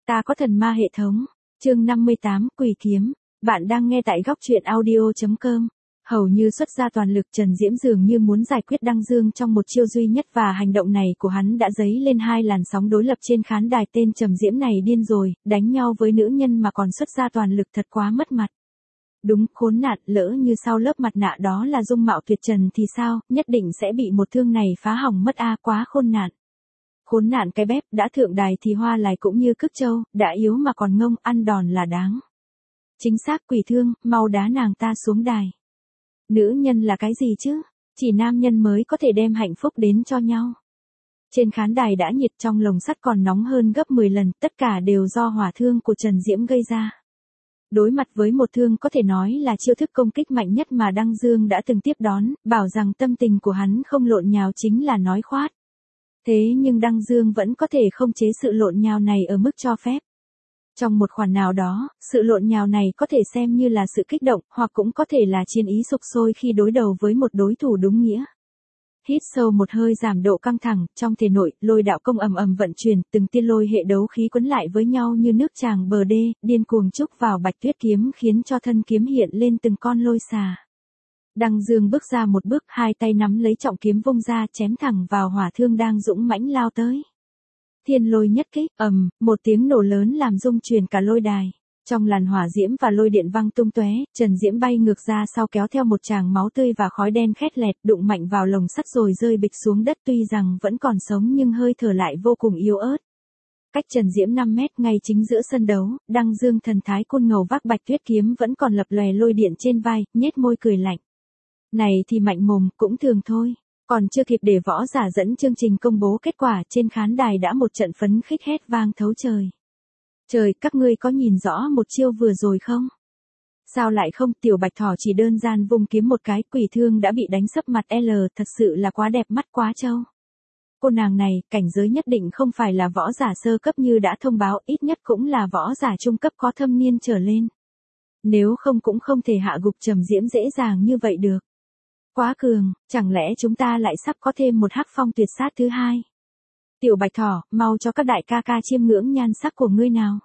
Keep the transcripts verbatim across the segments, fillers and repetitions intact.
Ta có thần ma hệ thống. Chương năm mươi tám, Quỷ kiếm. Bạn đang nghe tại góc truyện audio chấm com. Hầu như xuất ra toàn lực, Trần Diễm dường như muốn giải quyết Đăng Dương trong một chiêu duy nhất, và hành động này của hắn đã dấy lên hai làn sóng đối lập trên khán đài. Tên Trầm Diễm này điên rồi, đánh nhau với nữ nhân mà còn xuất ra toàn lực, thật quá mất mặt. Đúng, khốn nạn, lỡ như sau lớp mặt nạ đó là dung mạo tuyệt trần thì sao, nhất định sẽ bị một thương này phá hỏng mất a, quá khôn nạn. Khốn nạn cái bếp, đã thượng đài thì hoa lại cũng như cức trâu, đã yếu mà còn ngông, ăn đòn là đáng. Chính xác, Quỷ Thương, mau đá nàng ta xuống đài. Nữ nhân là cái gì chứ? Chỉ nam nhân mới có thể đem hạnh phúc đến cho nhau. Trên khán đài đã nhiệt, trong lồng sắt còn nóng hơn gấp mười lần, tất cả đều do hỏa thương của Trần Diễm gây ra. Đối mặt với một thương có thể nói là chiêu thức công kích mạnh nhất mà Đăng Dương đã từng tiếp đón, bảo rằng tâm tình của hắn không lộn nhào chính là nói khoát. Thế nhưng Đăng Dương vẫn có thể không chế sự lộn nhào này ở mức cho phép. Trong một khoản nào đó, sự lộn nhào này có thể xem như là sự kích động, hoặc cũng có thể là chiến ý sục sôi khi đối đầu với một đối thủ đúng nghĩa. Hít sâu một hơi giảm độ căng thẳng, trong thể nội, lôi đạo công ầm ầm vận chuyển, từng tia lôi hệ đấu khí quấn lại với nhau như nước tràng bờ đê, điên cuồng trúc vào Bạch Tuyết kiếm, khiến cho thân kiếm hiện lên từng con lôi xà. Đăng Dương bước ra một bước, hai tay nắm lấy trọng kiếm vung ra, chém thẳng vào hỏa thương đang dũng mãnh lao tới. Thiên lôi nhất kích, ầm, một tiếng nổ lớn làm rung chuyển cả lôi đài. Trong làn hỏa diễm và lôi điện văng tung tóe, Trần Diễm bay ngược ra sau kéo theo một tràng máu tươi và khói đen khét lẹt, đụng mạnh vào lồng sắt rồi rơi bịch xuống đất, tuy rằng vẫn còn sống nhưng hơi thở lại vô cùng yếu ớt. Cách Trần Diễm năm mét, ngay chính giữa sân đấu, Đăng Dương thần thái côn ngầu vác Bạch Tuyết kiếm vẫn còn lập lòe lôi điện trên vai, nhếch môi cười lạnh. Này thì mạnh mồm, cũng thường thôi. Còn chưa kịp để võ giả dẫn chương trình công bố kết quả, trên khán đài đã một trận phấn khích hét vang thấu trời. Trời, các ngươi có nhìn rõ một chiêu vừa rồi không? Sao lại không? Tiểu Bạch Thỏ chỉ đơn giản vung kiếm một cái, Quỷ Thương đã bị đánh sấp mặt L, thật sự là quá đẹp mắt, quá trâu. Cô nàng này, cảnh giới nhất định không phải là võ giả sơ cấp như đã thông báo, ít nhất cũng là võ giả trung cấp có thâm niên trở lên. Nếu không cũng không thể hạ gục Trầm Diễm dễ dàng như vậy được. Quá cường, chẳng lẽ chúng ta lại sắp có thêm một hắc phong tuyệt sát thứ hai? Tiểu Bạch Thỏ, mau cho các đại ca ca chiêm ngưỡng nhan sắc của ngươi nào.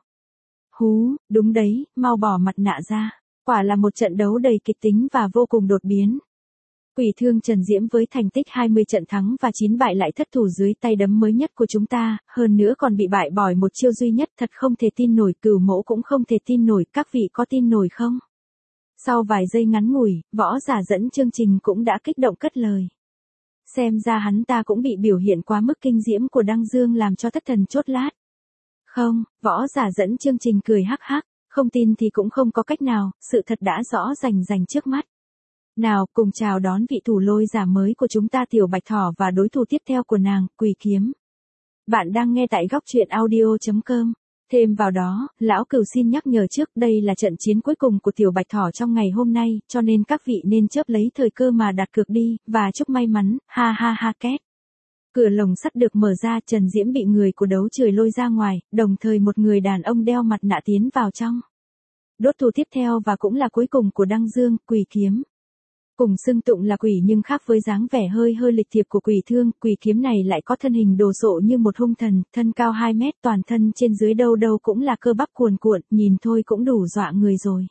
Hú, đúng đấy, mau bỏ mặt nạ ra. Quả là một trận đấu đầy kịch tính và vô cùng đột biến. Quỷ Thương Trần Diễm với thành tích hai mươi trận thắng và chín bại lại thất thủ dưới tay đấm mới nhất của chúng ta, hơn nữa còn bị bại bỏi một chiêu duy nhất, thật không thể tin nổi. Cửu Mẫu cũng không thể tin nổi, các vị có tin nổi không? Sau vài giây ngắn ngủi, võ giả dẫn chương trình cũng đã kích động cất lời. Xem ra hắn ta cũng bị biểu hiện quá mức kinh diễm của Đăng Dương làm cho thất thần chốt lát. Không, võ giả dẫn chương trình cười hắc hắc, không tin thì cũng không có cách nào, sự thật đã rõ rành rành trước mắt. Nào, cùng chào đón vị thủ lôi giả mới của chúng ta, Tiểu Bạch Thỏ, và đối thủ tiếp theo của nàng, Quỷ Kiếm. Bạn đang nghe tại góc truyện audio chấm com. Thêm vào đó, lão Cửu xin nhắc nhở trước, đây là trận chiến cuối cùng của Tiểu Bạch Thỏ trong ngày hôm nay, cho nên các vị nên chớp lấy thời cơ mà đặt cược đi, và chúc may mắn, ha ha ha két. Cửa lồng sắt được mở ra, Trần Diễm bị người của đấu trời lôi ra ngoài, đồng thời một người đàn ông đeo mặt nạ tiến vào trong. Đốt thủ tiếp theo và cũng là cuối cùng của Đăng Dương, Quỷ Kiếm. Cùng xưng tụng là quỷ nhưng khác với dáng vẻ hơi hơi lịch thiệp của Quỷ Thương, Quỷ Kiếm này lại có thân hình đồ sộ như một hung thần, thân cao hai mét, toàn thân trên dưới đâu đâu cũng là cơ bắp cuồn cuộn, nhìn thôi cũng đủ dọa người rồi.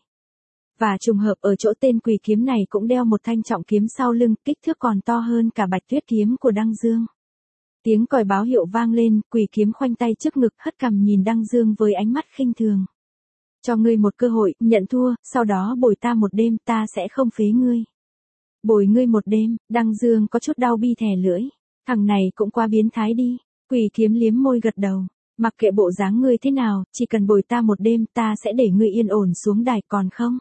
Và trùng hợp ở chỗ tên Quỷ Kiếm này cũng đeo một thanh trọng kiếm sau lưng, kích thước còn to hơn cả Bạch Tuyết kiếm của Đăng Dương. Tiếng còi báo hiệu vang lên, Quỷ Kiếm khoanh tay trước ngực, hất cằm nhìn Đăng Dương với ánh mắt khinh thường. Cho ngươi một cơ hội, nhận thua, sau đó bồi ta một đêm, ta sẽ không phế ngươi. Bồi ngươi một đêm, Đăng Dương có chút đau bi thè lưỡi. Thằng này cũng quá biến thái đi. Quỷ Kiếm liếm môi gật đầu. Mặc kệ bộ dáng ngươi thế nào, chỉ cần bồi ta một đêm, ta sẽ để ngươi yên ổn xuống đài, còn không?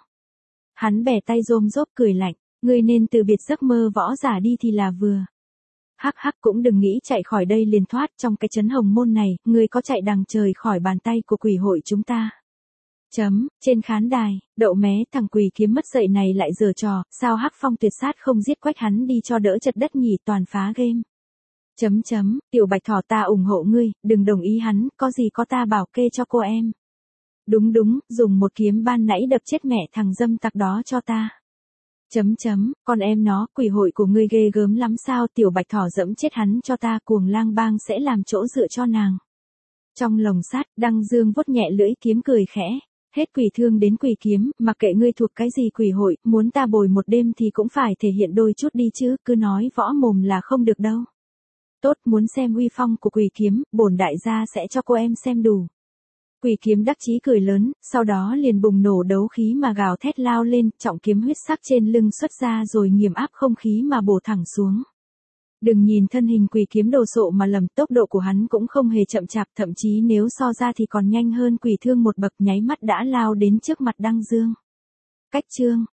Hắn bẻ tay rôm rốp cười lạnh. Ngươi nên từ biệt giấc mơ võ giả đi thì là vừa. Hắc hắc, cũng đừng nghĩ chạy khỏi đây liền thoát, trong cái trấn hồng môn này, ngươi có chạy đằng trời khỏi bàn tay của quỷ hội chúng ta. Chấm, trên khán đài, đậu mé, thằng Quỷ Kiếm mất dậy này lại giở trò, sao hắc phong tuyệt sát không giết quách hắn đi cho đỡ chật đất nhỉ, toàn phá game. Chấm chấm, Tiểu Bạch Thỏ, ta ủng hộ ngươi, đừng đồng ý hắn, có gì có ta bảo kê cho cô em. Đúng đúng, dùng một kiếm ban nãy đập chết mẹ thằng dâm tặc đó cho ta. Chấm chấm, con em nó, quỷ hội của ngươi ghê gớm lắm sao, Tiểu Bạch Thỏ dẫm chết hắn cho ta, cuồng lang bang sẽ làm chỗ dựa cho nàng. Trong lồng sắt, Đăng Dương vuốt nhẹ lưỡi kiếm cười khẽ. Hết quỷ thương đến quỷ kiếm, mặc kệ ngươi thuộc cái gì quỷ hội, muốn ta bồi một đêm thì cũng phải thể hiện đôi chút đi chứ, cứ nói võ mồm là không được đâu. Tốt, muốn xem uy phong của quỷ kiếm, bổn đại gia sẽ cho cô em xem đủ. Quỷ kiếm đắc chí cười lớn, sau đó liền bùng nổ đấu khí mà gào thét lao lên, trọng kiếm huyết sắc trên lưng xuất ra rồi nghiền áp không khí mà bổ thẳng xuống. Đừng nhìn thân hình quỷ kiếm đồ sộ mà lầm, tốc độ của hắn cũng không hề chậm chạp, thậm chí nếu so ra thì còn nhanh hơn quỷ thương một bậc, nháy mắt đã lao đến trước mặt Đăng Dương. Cách chương